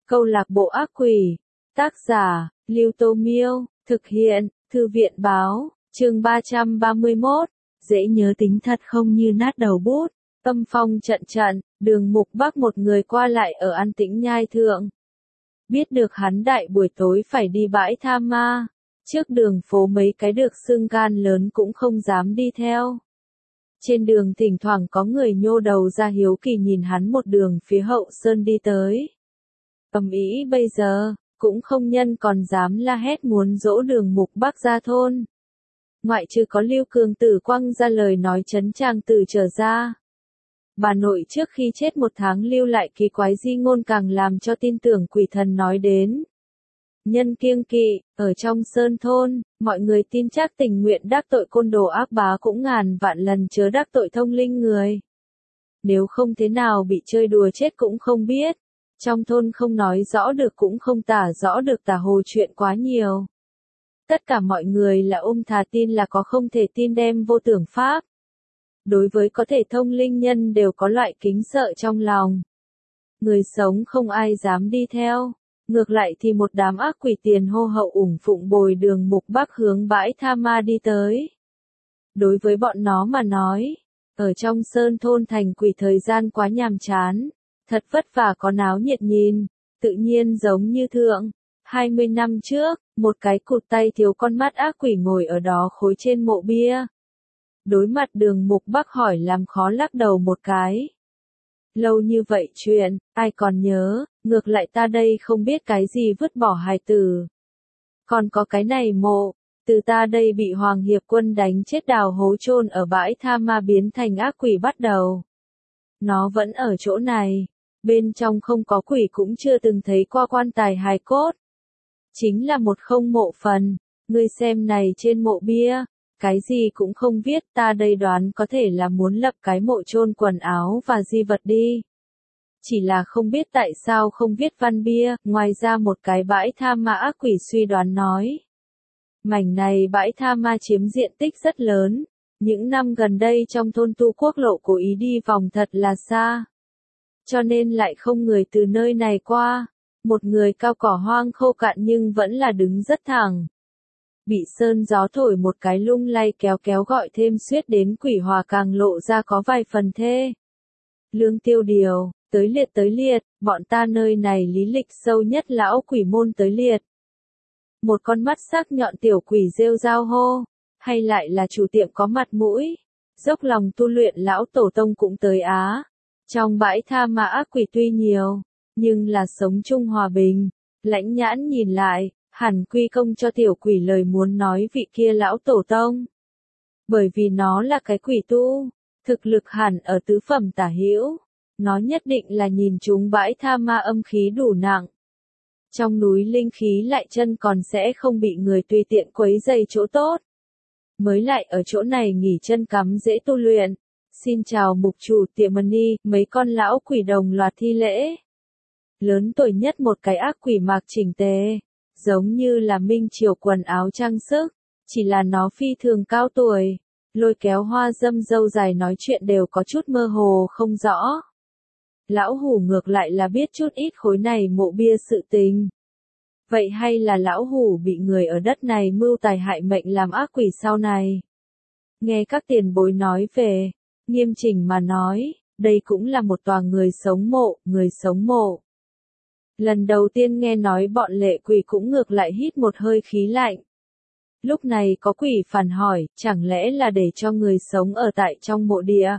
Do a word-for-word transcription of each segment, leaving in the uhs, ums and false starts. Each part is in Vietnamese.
Câu lạc bộ ác quỷ. Tác giả, Lưu Tô Miêu. Thực hiện, Thư viện Báo. Chương ba trăm ba mươi mốt. Dễ nhớ tính thật không như nát đầu bút. Âm phong trận trận, Đường Mục Bắc một người qua lại ở An Tĩnh Nhai Thượng. Biết được hắn đại buổi tối phải đi bãi tha ma. Trước đường phố mấy cái được xương gan lớn cũng không dám đi theo. Trên đường thỉnh thoảng có người nhô đầu ra hiếu kỳ nhìn hắn một đường phía hậu sơn đi tới. Ầm ĩ bây giờ, cũng không nhân còn dám la hét muốn dỗ Đường Mục Bắc ra thôn. Ngoại trừ có Lưu Cường Tử quăng ra lời nói trấn tràng tử trở ra. Bà nội trước khi chết một tháng lưu lại kỳ quái di ngôn càng làm cho tin tưởng quỷ thần nói đến. Nhân kiêng kỵ, ở trong sơn thôn, mọi người tin chắc tình nguyện đắc tội côn đồ ác bá cũng ngàn vạn lần chớ đắc tội thông linh người. Nếu không thế nào bị chơi đùa chết cũng không biết. Trong thôn không nói rõ được cũng không tả rõ được tả hồ chuyện quá nhiều. Tất cả mọi người là ôm thà tin là có không thể tin đem vô tưởng pháp. Đối với có thể thông linh nhân đều có loại kính sợ trong lòng. Người sống không ai dám đi theo. Ngược lại thì một đám ác quỷ tiền hô hậu ủng phụng bồi Đường Mục Bắc hướng bãi tha ma đi tới. Đối với bọn nó mà nói, ở trong sơn thôn thành quỷ thời gian quá nhàm chán, thật vất vả có náo nhiệt nhìn, tự nhiên giống như thượng. hai mươi năm trước, một cái cụt tay thiếu con mắt ác quỷ ngồi ở đó khối trên mộ bia. Đối mặt Đường Mục Bắc hỏi làm khó lắc đầu một cái. Lâu như vậy chuyện, ai còn nhớ, ngược lại ta đây không biết cái gì vứt bỏ hài tử. Còn có cái này mộ, từ ta đây bị Hoàng Hiệp Quân đánh chết đào hố chôn ở bãi tha ma biến thành ác quỷ bắt đầu. Nó vẫn ở chỗ này, bên trong không có quỷ cũng chưa từng thấy qua quan tài hài cốt. Chính là một không mộ phần, ngươi xem này trên mộ bia. Cái gì cũng không viết, ta đây đoán có thể là muốn lập cái mộ chôn quần áo và di vật đi. Chỉ là không biết tại sao không viết văn bia, ngoài ra một cái bãi tha ma ác quỷ suy đoán nói. Mảnh này bãi tha ma chiếm diện tích rất lớn, những năm gần đây trong thôn Tu Quốc Lộ cố ý đi vòng thật là xa. Cho nên lại không người từ nơi này qua, một người cao cỏ hoang khô cạn nhưng vẫn là đứng rất thẳng. Bị sơn gió thổi một cái lung lay kéo kéo gọi thêm suýt đến quỷ hòa càng lộ ra có vài phần thê. Lương Tiêu Điều, tới liệt tới liệt, bọn ta nơi này lý lịch sâu nhất lão quỷ môn tới liệt. Một con mắt sắc nhọn tiểu quỷ rêu rao hô, hay lại là chủ tiệm có mặt mũi, dốc lòng tu luyện lão tổ tông cũng tới á. Trong bãi tha ma ác quỷ tuy nhiều, nhưng là sống chung hòa bình, Lãnh Nhãn nhìn lại. Hẳn quy công cho tiểu quỷ lời muốn nói vị kia lão tổ tông. Bởi vì nó là cái quỷ tu, thực lực hẳn ở tứ phẩm tả hữu, nó nhất định là nhìn chúng bãi tha ma âm khí đủ nặng. Trong núi linh khí lại chân còn sẽ không bị người tùy tiện quấy dày chỗ tốt. Mới lại ở chỗ này nghỉ chân cắm dễ tu luyện. Xin chào mục chủ tiệm Mani, mấy con lão quỷ đồng loạt thi lễ. Lớn tuổi nhất một cái ác quỷ mặc chỉnh tề. Giống như là minh triều quần áo trang sức, chỉ là nó phi thường cao tuổi, lôi kéo hoa dâm râu dài nói chuyện đều có chút mơ hồ không rõ. Lão hủ ngược lại là biết chút ít khối này mộ bia sự tình. Vậy hay là lão hủ bị người ở đất này mưu tài hại mệnh làm ác quỷ sau này? Nghe các tiền bối nói về, nghiêm chỉnh mà nói, đây cũng là một tòa người sống mộ, người sống mộ. Lần đầu tiên nghe nói bọn lệ quỷ cũng ngược lại hít một hơi khí lạnh. Lúc này có quỷ phản hỏi, chẳng lẽ là để cho người sống ở tại trong mộ địa?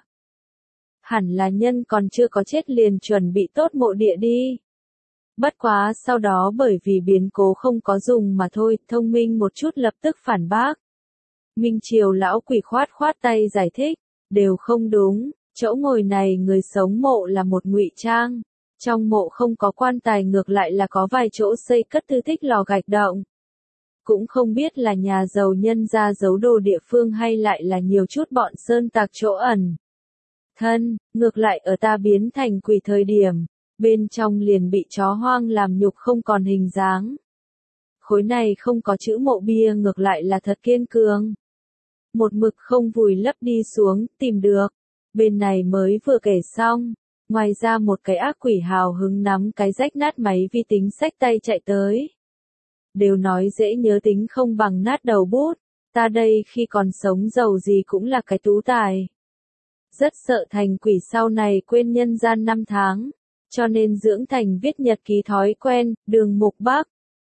Hẳn là nhân còn chưa có chết liền chuẩn bị tốt mộ địa đi. Bất quá sau đó bởi vì biến cố không có dùng mà thôi, thông minh một chút lập tức phản bác. Minh Triều lão quỷ khoát khoát tay giải thích, đều không đúng, chỗ ngồi này người sống mộ là một ngụy trang. Trong mộ không có quan tài ngược lại là có vài chỗ xây cất thư thích lò gạch động. Cũng không biết là nhà giàu nhân ra giấu đồ địa phương hay lại là nhiều chút bọn sơn tạc chỗ ẩn. Thân, ngược lại ở ta biến thành quỷ thời điểm, bên trong liền bị chó hoang làm nhục không còn hình dáng. Khối này không có chữ mộ bia ngược lại là thật kiên cường. Một mực không vùi lấp đi xuống, tìm được. Bên này mới vừa kể xong. Ngoài ra một cái ác quỷ hào hứng nắm cái rách nát máy vi tính xách tay chạy tới. Đều nói dễ nhớ tính không bằng nát đầu bút, ta đây khi còn sống giàu gì cũng là cái tú tài. Rất sợ thành quỷ sau này quên nhân gian năm tháng, cho nên dưỡng thành viết nhật ký thói quen. Đường Mục Bắc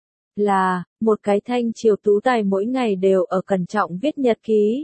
là một cái thanh triều tú tài mỗi ngày đều ở cẩn trọng viết nhật ký.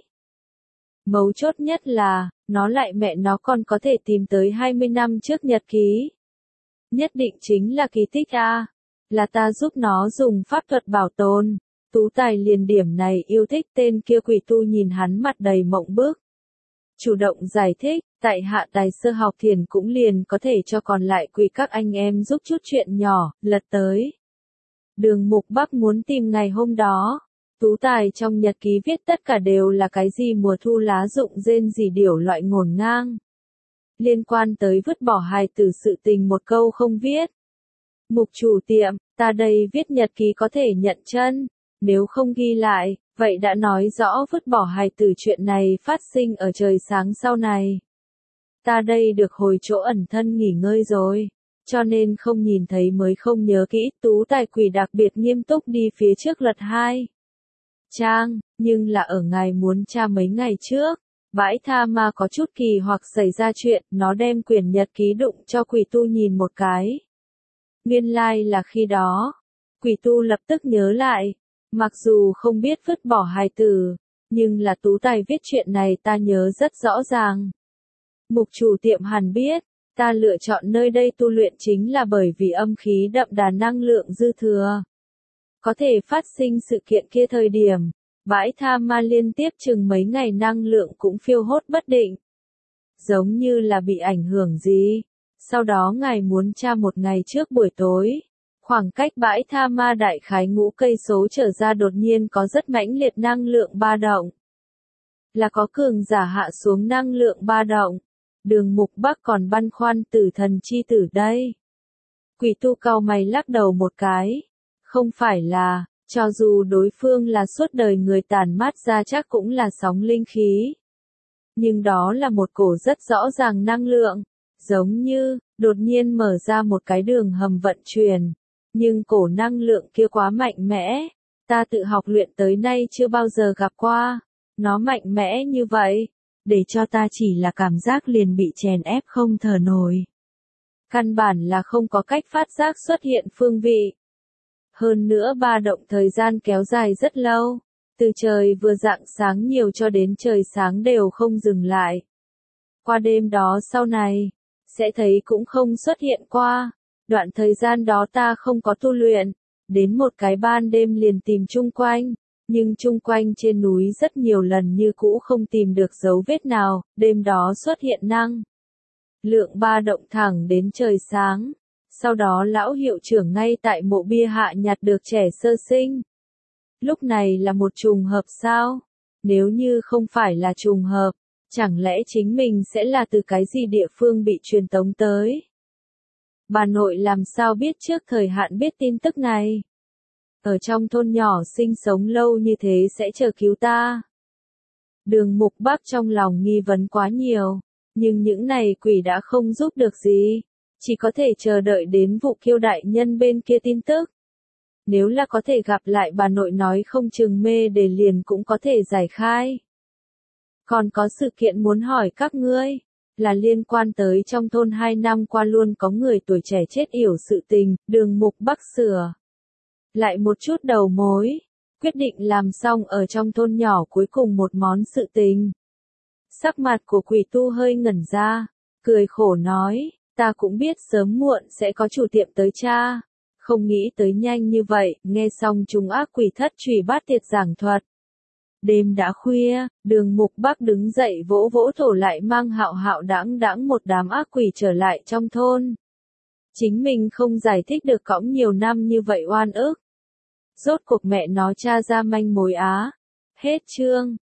Mấu chốt nhất là, nó lại mẹ nó còn có thể tìm tới hai mươi năm trước nhật ký. Nhất định chính là kỳ tích a, là ta giúp nó dùng pháp thuật bảo tồn. Tú tài liền điểm này yêu thích. Tên kia quỷ tu nhìn hắn mặt đầy mộng bức. Chủ động giải thích, tại hạ tài sơ học thiền cũng liền có thể cho còn lại quỷ các anh em giúp chút chuyện nhỏ, lật tới. Đường Mục Bắc muốn tìm ngày hôm đó. Tú tài trong nhật ký viết tất cả đều là cái gì mùa thu lá rụng rên rỉ điểu loại ngổn ngang. Liên quan tới vứt bỏ hài tử sự tình một câu không viết. Mục chủ tiệm, ta đây viết nhật ký có thể nhận chân, nếu không ghi lại, vậy đã nói rõ vứt bỏ hài tử chuyện này phát sinh ở trời sáng sau này. Ta đây được hồi chỗ ẩn thân nghỉ ngơi rồi, cho nên không nhìn thấy mới không nhớ kỹ. Tú tài quỷ đặc biệt nghiêm túc đi phía trước lật hai trang, nhưng là ở ngài muốn tra mấy ngày trước, bãi tha ma có chút kỳ hoặc xảy ra chuyện, nó đem quyển nhật ký đụng cho quỷ tu nhìn một cái. Nguyên lai like là khi đó, quỷ tu lập tức nhớ lại, mặc dù không biết vứt bỏ hài tử, nhưng là tú tài viết chuyện này ta nhớ rất rõ ràng. Mục chủ tiệm hẳn biết, ta lựa chọn nơi đây tu luyện chính là bởi vì âm khí đậm đà năng lượng dư thừa. Có thể phát sinh sự kiện kia thời điểm, bãi tha ma liên tiếp chừng mấy ngày năng lượng cũng phiêu hốt bất định. Giống như là bị ảnh hưởng gì. Sau đó ngài muốn tra một ngày trước buổi tối, khoảng cách bãi tha ma đại khái ngũ cây số trở ra đột nhiên có rất mãnh liệt năng lượng ba động. Là có cường giả hạ xuống năng lượng ba động. Đường Mục Bắc còn băn khoăn tử thần chi tử đây. Quỷ tu cau mày lắc đầu một cái. Không phải là, cho dù đối phương là suốt đời người tàn mát ra chắc cũng là sóng linh khí. Nhưng đó là một cổ rất rõ ràng năng lượng. Giống như, đột nhiên mở ra một cái đường hầm vận chuyển. Nhưng cổ năng lượng kia quá mạnh mẽ. Ta tự học luyện tới nay chưa bao giờ gặp qua. Nó mạnh mẽ như vậy. Để cho ta chỉ là cảm giác liền bị chèn ép không thở nổi. Căn bản là không có cách phát giác xuất hiện phương vị. Hơn nữa ba động thời gian kéo dài rất lâu. Từ trời vừa rạng sáng nhiều cho đến trời sáng đều không dừng lại. Qua đêm đó sau này, sẽ thấy cũng không xuất hiện qua. Đoạn thời gian đó ta không có tu luyện. Đến một cái ban đêm liền tìm chung quanh. Nhưng chung quanh trên núi rất nhiều lần như cũ không tìm được dấu vết nào. Đêm đó xuất hiện năng lượng ba động thẳng đến trời sáng. Sau đó lão hiệu trưởng ngay tại mộ bia hạ nhặt được trẻ sơ sinh. Lúc này là một trùng hợp sao? Nếu như không phải là trùng hợp, chẳng lẽ chính mình sẽ là từ cái gì địa phương bị truyền tống tới? Bà nội làm sao biết trước thời hạn biết tin tức này? Ở trong thôn nhỏ sinh sống lâu như thế sẽ chờ cứu ta. Đường Mục Bắc trong lòng nghi vấn quá nhiều, nhưng những này quỷ đã không giúp được gì. Chỉ có thể chờ đợi đến vụ Kiêu đại nhân bên kia tin tức. Nếu là có thể gặp lại bà nội nói không chừng mê để liền cũng có thể giải khai. Còn có sự kiện muốn hỏi các ngươi, là liên quan tới trong thôn hai năm qua luôn có người tuổi trẻ chết yểu sự tình. Đường Mục Bắc sửa lại một chút đầu mối, quyết định làm xong ở trong thôn nhỏ cuối cùng một món sự tình. Sắc mặt của quỷ tu hơi ngẩn ra, cười khổ nói. Ta cũng biết sớm muộn sẽ có chủ tiệm tới cha. Không nghĩ tới nhanh như vậy. Nghe xong chúng ác quỷ thất trùy bát tiệt giảng thuật. Đêm đã khuya, đường Mục Bắc đứng dậy vỗ vỗ thổ lại mang hạo hạo đãng đãng một đám ác quỷ trở lại trong thôn. Chính mình không giải thích được cõng nhiều năm như vậy oan ức. Rốt cuộc mẹ nó tra ra manh mối á. Hết chương.